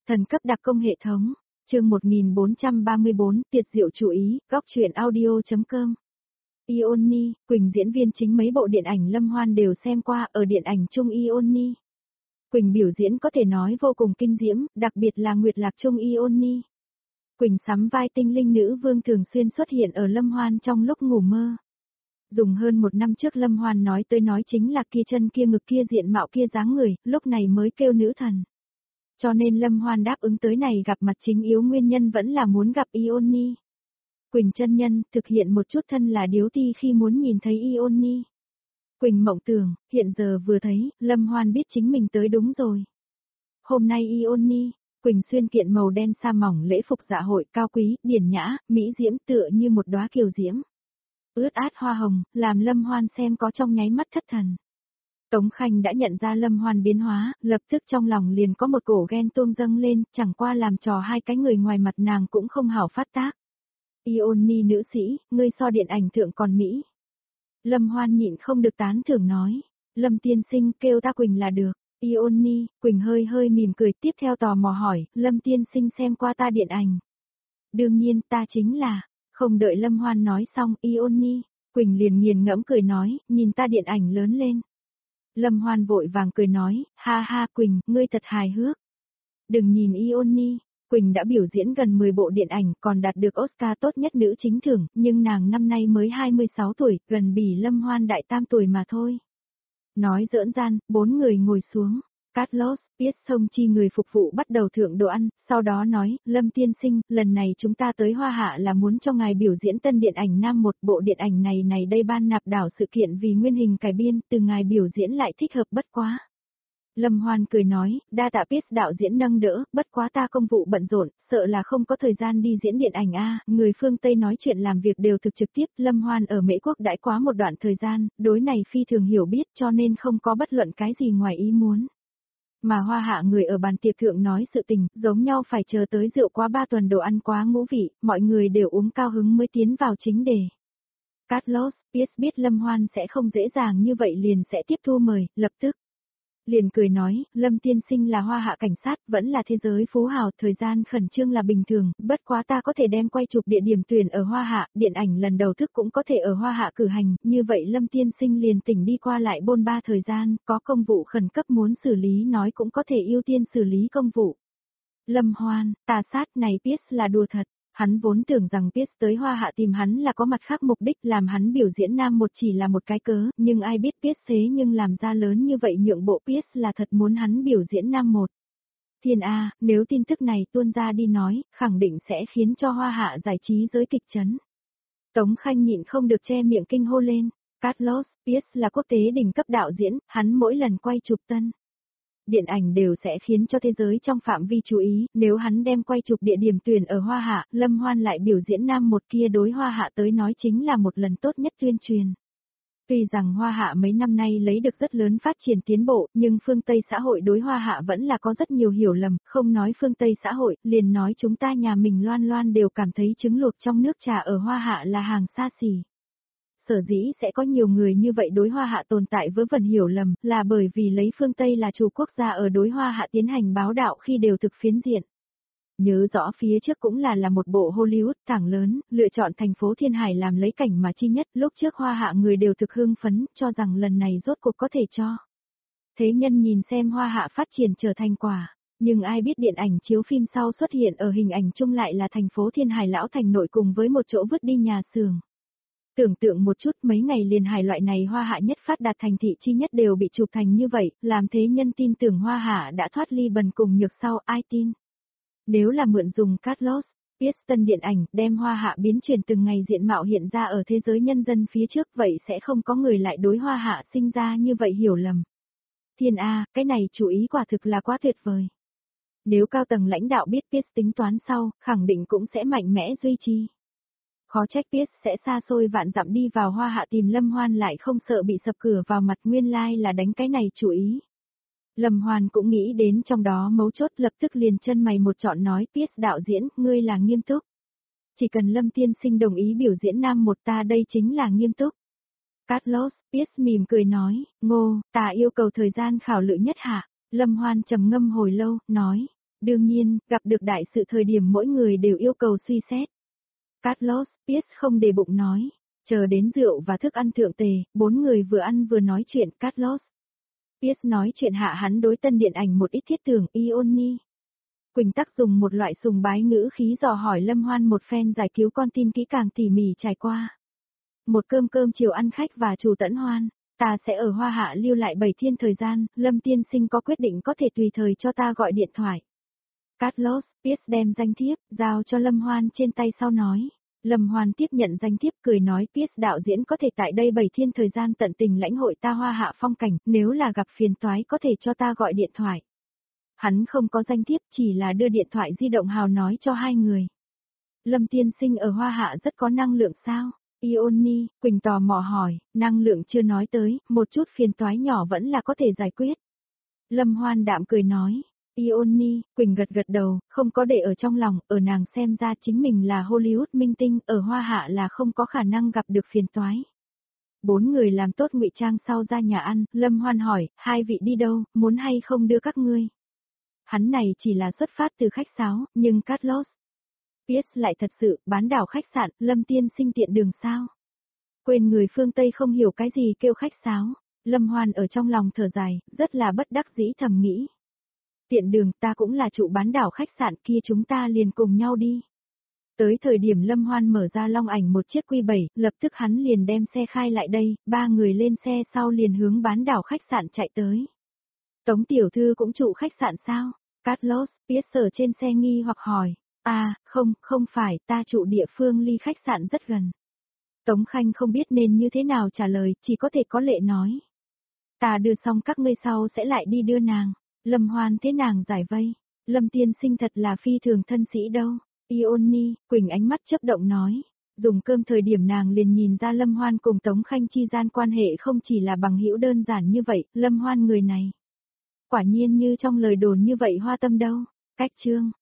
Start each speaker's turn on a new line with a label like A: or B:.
A: Thần cấp đặc công hệ thống, chương 1434, tuyệt diệu chú ý, góc truyện audio.com. Ioni, Quỳnh diễn viên chính mấy bộ điện ảnh Lâm Hoan đều xem qua, ở điện ảnh chung Ioni. Quỳnh biểu diễn có thể nói vô cùng kinh diễm, đặc biệt là Nguyệt Lạc chung Ioni. Quỳnh sắm vai tinh linh nữ vương thường xuyên xuất hiện ở Lâm Hoan trong lúc ngủ mơ. Dùng hơn một năm trước Lâm Hoan nói tới nói chính là kia chân kia ngực kia diện mạo kia dáng người, lúc này mới kêu nữ thần. Cho nên Lâm Hoan đáp ứng tới này gặp mặt chính yếu nguyên nhân vẫn là muốn gặp Ioni. Quỳnh chân nhân thực hiện một chút thân là điếu ti khi muốn nhìn thấy Ioni. Quỳnh mộng tưởng, hiện giờ vừa thấy, Lâm Hoan biết chính mình tới đúng rồi. Hôm nay Ioni, Quỳnh xuyên kiện màu đen sa mỏng lễ phục dạ hội cao quý, điển nhã, mỹ diễm tựa như một đóa kiều diễm. Ướt át hoa hồng, làm Lâm Hoan xem có trong nháy mắt thất thần. Tống Khanh đã nhận ra Lâm Hoan biến hóa, lập tức trong lòng liền có một cổ ghen tuông dâng lên, chẳng qua làm trò hai cái người ngoài mặt nàng cũng không hảo phát tác. Ioni nữ sĩ, ngươi so điện ảnh thượng còn Mỹ. Lâm Hoan nhịn không được tán thưởng nói. Lâm tiên sinh kêu ta Quỳnh là được. Ioni, Quỳnh hơi hơi mỉm cười tiếp theo tò mò hỏi, Lâm tiên sinh xem qua ta điện ảnh. Đương nhiên ta chính là, không đợi Lâm Hoan nói xong Ioni, Quỳnh liền nghiền ngẫm cười nói, nhìn ta điện ảnh lớn lên. Lâm Hoan vội vàng cười nói, ha ha Quỳnh, ngươi thật hài hước. Đừng nhìn Ioni, Quỳnh đã biểu diễn gần 10 bộ điện ảnh còn đạt được Oscar tốt nhất nữ chính thưởng, nhưng nàng năm nay mới 26 tuổi, gần bỉ Lâm Hoan đại tam tuổi mà thôi. Nói giỡn gian, 4 người ngồi xuống. Carlos, biết sông chi người phục vụ bắt đầu thượng đồ ăn, sau đó nói, Lâm tiên sinh, lần này chúng ta tới Hoa Hạ là muốn cho ngài biểu diễn tân điện ảnh nam một bộ điện ảnh này đây ban nạp đảo sự kiện vì nguyên hình cải biên, từ ngài biểu diễn lại thích hợp bất quá. Lâm Hoan cười nói, đa tạ biết đạo diễn nâng đỡ, bất quá ta công vụ bận rộn, sợ là không có thời gian đi diễn điện ảnh người phương Tây nói chuyện làm việc đều thực trực tiếp, Lâm Hoan ở Mỹ Quốc đãi quá một đoạn thời gian, đối này phi thường hiểu biết cho nên không có bất luận cái gì ngoài ý muốn. Mà Hoa Hạ người ở bàn tiệc thượng nói sự tình, giống nhau phải chờ tới rượu quá 3 tuần đồ ăn quá ngũ vị, mọi người đều uống cao hứng mới tiến vào chính đề. Carlos, biết Lâm Hoan sẽ không dễ dàng như vậy liền sẽ tiếp thu mời, lập tức. Liền cười nói, Lâm tiên sinh là Hoa Hạ cảnh sát, vẫn là thế giới phú hào, thời gian khẩn trương là bình thường, bất quá ta có thể đem quay chụp địa điểm tuyển ở Hoa Hạ, điện ảnh lần đầu thức cũng có thể ở Hoa Hạ cử hành, như vậy Lâm tiên sinh liền tỉnh đi qua lại bôn ba thời gian, có công vụ khẩn cấp muốn xử lý nói cũng có thể ưu tiên xử lý công vụ. Lâm Hoan, tà sát này Pierce là đùa thật. Hắn vốn tưởng rằng Pierce tới Hoa Hạ tìm hắn là có mặt khác mục đích làm hắn biểu diễn nam một chỉ là một cái cớ, nhưng ai biết Pierce thế nhưng làm ra lớn như vậy nhượng bộ Pierce là thật muốn hắn biểu diễn nam một. Thiên A, nếu tin tức này tuôn ra đi nói, khẳng định sẽ khiến cho Hoa Hạ giải trí giới kịch chấn. Tống Khanh nhịn không được che miệng kinh hô lên, Carlos, Pierce là quốc tế đỉnh cấp đạo diễn, hắn mỗi lần quay chụp tân điện ảnh đều sẽ khiến cho thế giới trong phạm vi chú ý, nếu hắn đem quay chụp địa điểm tuyển ở Hoa Hạ, Lâm Hoan lại biểu diễn nam một kia đối Hoa Hạ tới nói chính là một lần tốt nhất tuyên truyền. Tuy rằng Hoa Hạ mấy năm nay lấy được rất lớn phát triển tiến bộ, nhưng phương Tây xã hội đối Hoa Hạ vẫn là có rất nhiều hiểu lầm, không nói phương Tây xã hội, liền nói chúng ta nhà mình loan đều cảm thấy trứng luộc trong nước trà ở Hoa Hạ là hàng xa xỉ. Sở dĩ sẽ có nhiều người như vậy đối Hoa Hạ tồn tại vớ vẩn hiểu lầm, là bởi vì lấy phương Tây là chủ quốc gia ở đối Hoa Hạ tiến hành báo đạo khi đều thực phiến diện. Nhớ rõ phía trước cũng là một bộ Hollywood tảng lớn, lựa chọn thành phố Thiên Hải làm lấy cảnh mà chi nhất, lúc trước Hoa Hạ người đều thực hưng phấn, cho rằng lần này rốt cuộc có thể cho. Thế nhân nhìn xem Hoa Hạ phát triển trở thành quả, nhưng ai biết điện ảnh chiếu phim sau xuất hiện ở hình ảnh chung lại là thành phố Thiên Hải lão thành nội cùng với một chỗ vứt đi nhà xưởng. Tưởng tượng một chút mấy ngày liền Hải loại này Hoa Hạ nhất phát đạt thành thị chi nhất đều bị chụp thành như vậy, làm thế nhân tin tưởng Hoa Hạ đã thoát ly bần cùng nhược sau, ai tin. Nếu là mượn dùng Carlos, Piston điện ảnh đem Hoa Hạ biến chuyển từng ngày diện mạo hiện ra ở thế giới nhân dân phía trước vậy sẽ không có người lại đối Hoa Hạ sinh ra như vậy hiểu lầm. Thiên A, cái này chủ ý quả thực là quá tuyệt vời. Nếu cao tầng lãnh đạo biết Pierce tính toán sau, khẳng định cũng sẽ mạnh mẽ duy trì. Khó trách Pierce sẽ xa xôi vạn dặm đi vào Hoa Hạ tìm Lâm Hoan lại không sợ bị sập cửa vào mặt nguyên lai là đánh cái này chủ ý. Lâm Hoan cũng nghĩ đến trong đó mấu chốt lập tức liền chân mày một trọn nói Pierce đạo diễn, ngươi là nghiêm túc. Chỉ cần Lâm tiên sinh đồng ý biểu diễn nam một ta đây chính là nghiêm túc. Carlos, Pierce mỉm cười nói, ngô, ta yêu cầu thời gian khảo lự nhất hạ. Lâm Hoan trầm ngâm hồi lâu, nói, Đương nhiên, gặp được đại sự thời điểm mỗi người đều yêu cầu suy xét. Carlos, Pierce không để bụng nói. Chờ đến rượu và thức ăn thượng tề, bốn người vừa ăn vừa nói chuyện. Carlos. Pierce nói chuyện hạ hắn đối tân điện ảnh một ít thiết tưởng. Ioni. Quỳnh Tắc dùng một loại sùng bái ngữ khí dò hỏi Lâm Hoan một phen giải cứu con tin kỹ càng tỉ mỉ trải qua. Một cơm chiều ăn khách và chủ tẫn hoan. Ta sẽ ở Hoa Hạ lưu lại 7 thiên thời gian, Lâm tiên sinh có quyết định có thể tùy thời cho ta gọi điện thoại. Carlos, Pierce đem danh thiếp, giao cho Lâm Hoan trên tay sau nói. Lâm Hoan tiếp nhận danh thiếp cười nói Pierce đạo diễn có thể tại đây 7 thiên thời gian tận tình lãnh hội ta Hoa Hạ phong cảnh, nếu là gặp phiền toái có thể cho ta gọi điện thoại. Hắn không có danh thiếp chỉ là đưa điện thoại di động hào nói cho hai người. Lâm tiên sinh ở Hoa Hạ rất có năng lượng sao? Ioni, Quỳnh tò mò hỏi, năng lượng chưa nói tới, một chút phiền toái nhỏ vẫn là có thể giải quyết. Lâm Hoan đạm cười nói. Ioni, Quỳnh gật gật đầu, không có để ở trong lòng, ở nàng xem ra chính mình là Hollywood minh tinh, ở Hoa Hạ là không có khả năng gặp được phiền toái. Bốn người làm tốt ngụy trang sau ra nhà ăn, Lâm Hoan hỏi, hai vị đi đâu, muốn hay không đưa các ngươi? Hắn này chỉ là xuất phát từ khách sáo, nhưng Carlos. Pierce lại thật sự, bán đảo khách sạn, Lâm tiên sinh tiện đường sao? Quên người phương Tây không hiểu cái gì kêu khách sáo, Lâm Hoan ở trong lòng thở dài, rất là bất đắc dĩ thầm nghĩ. Tiện đường ta cũng là trụ bán đảo khách sạn kia chúng ta liền cùng nhau đi. Tới thời điểm Lâm Hoan mở ra long ảnh một chiếc Q7, lập tức hắn liền đem xe khai lại đây, ba người lên xe sau liền hướng bán đảo khách sạn chạy tới. Tống tiểu thư cũng trụ khách sạn sao? Carlos, Pierce ở trên xe nghi hoặc hỏi. À, không phải, ta trụ địa phương ly khách sạn rất gần. Tống Khanh không biết nên như thế nào trả lời, chỉ có thể có lệ nói. Ta đưa xong các ngươi sau sẽ lại đi đưa nàng. Lâm Hoan thế nàng giải vây. Lâm tiên sinh thật là phi thường thân sĩ đâu. Ioni, Quỳnh ánh mắt chớp động nói. Dùng cơm thời điểm nàng liền nhìn ra Lâm Hoan cùng Tống Khanh chi gian quan hệ không chỉ là bằng hữu đơn giản như vậy, Lâm Hoan người này. Quả nhiên như trong lời đồn như vậy hoa tâm đâu. Cách chương.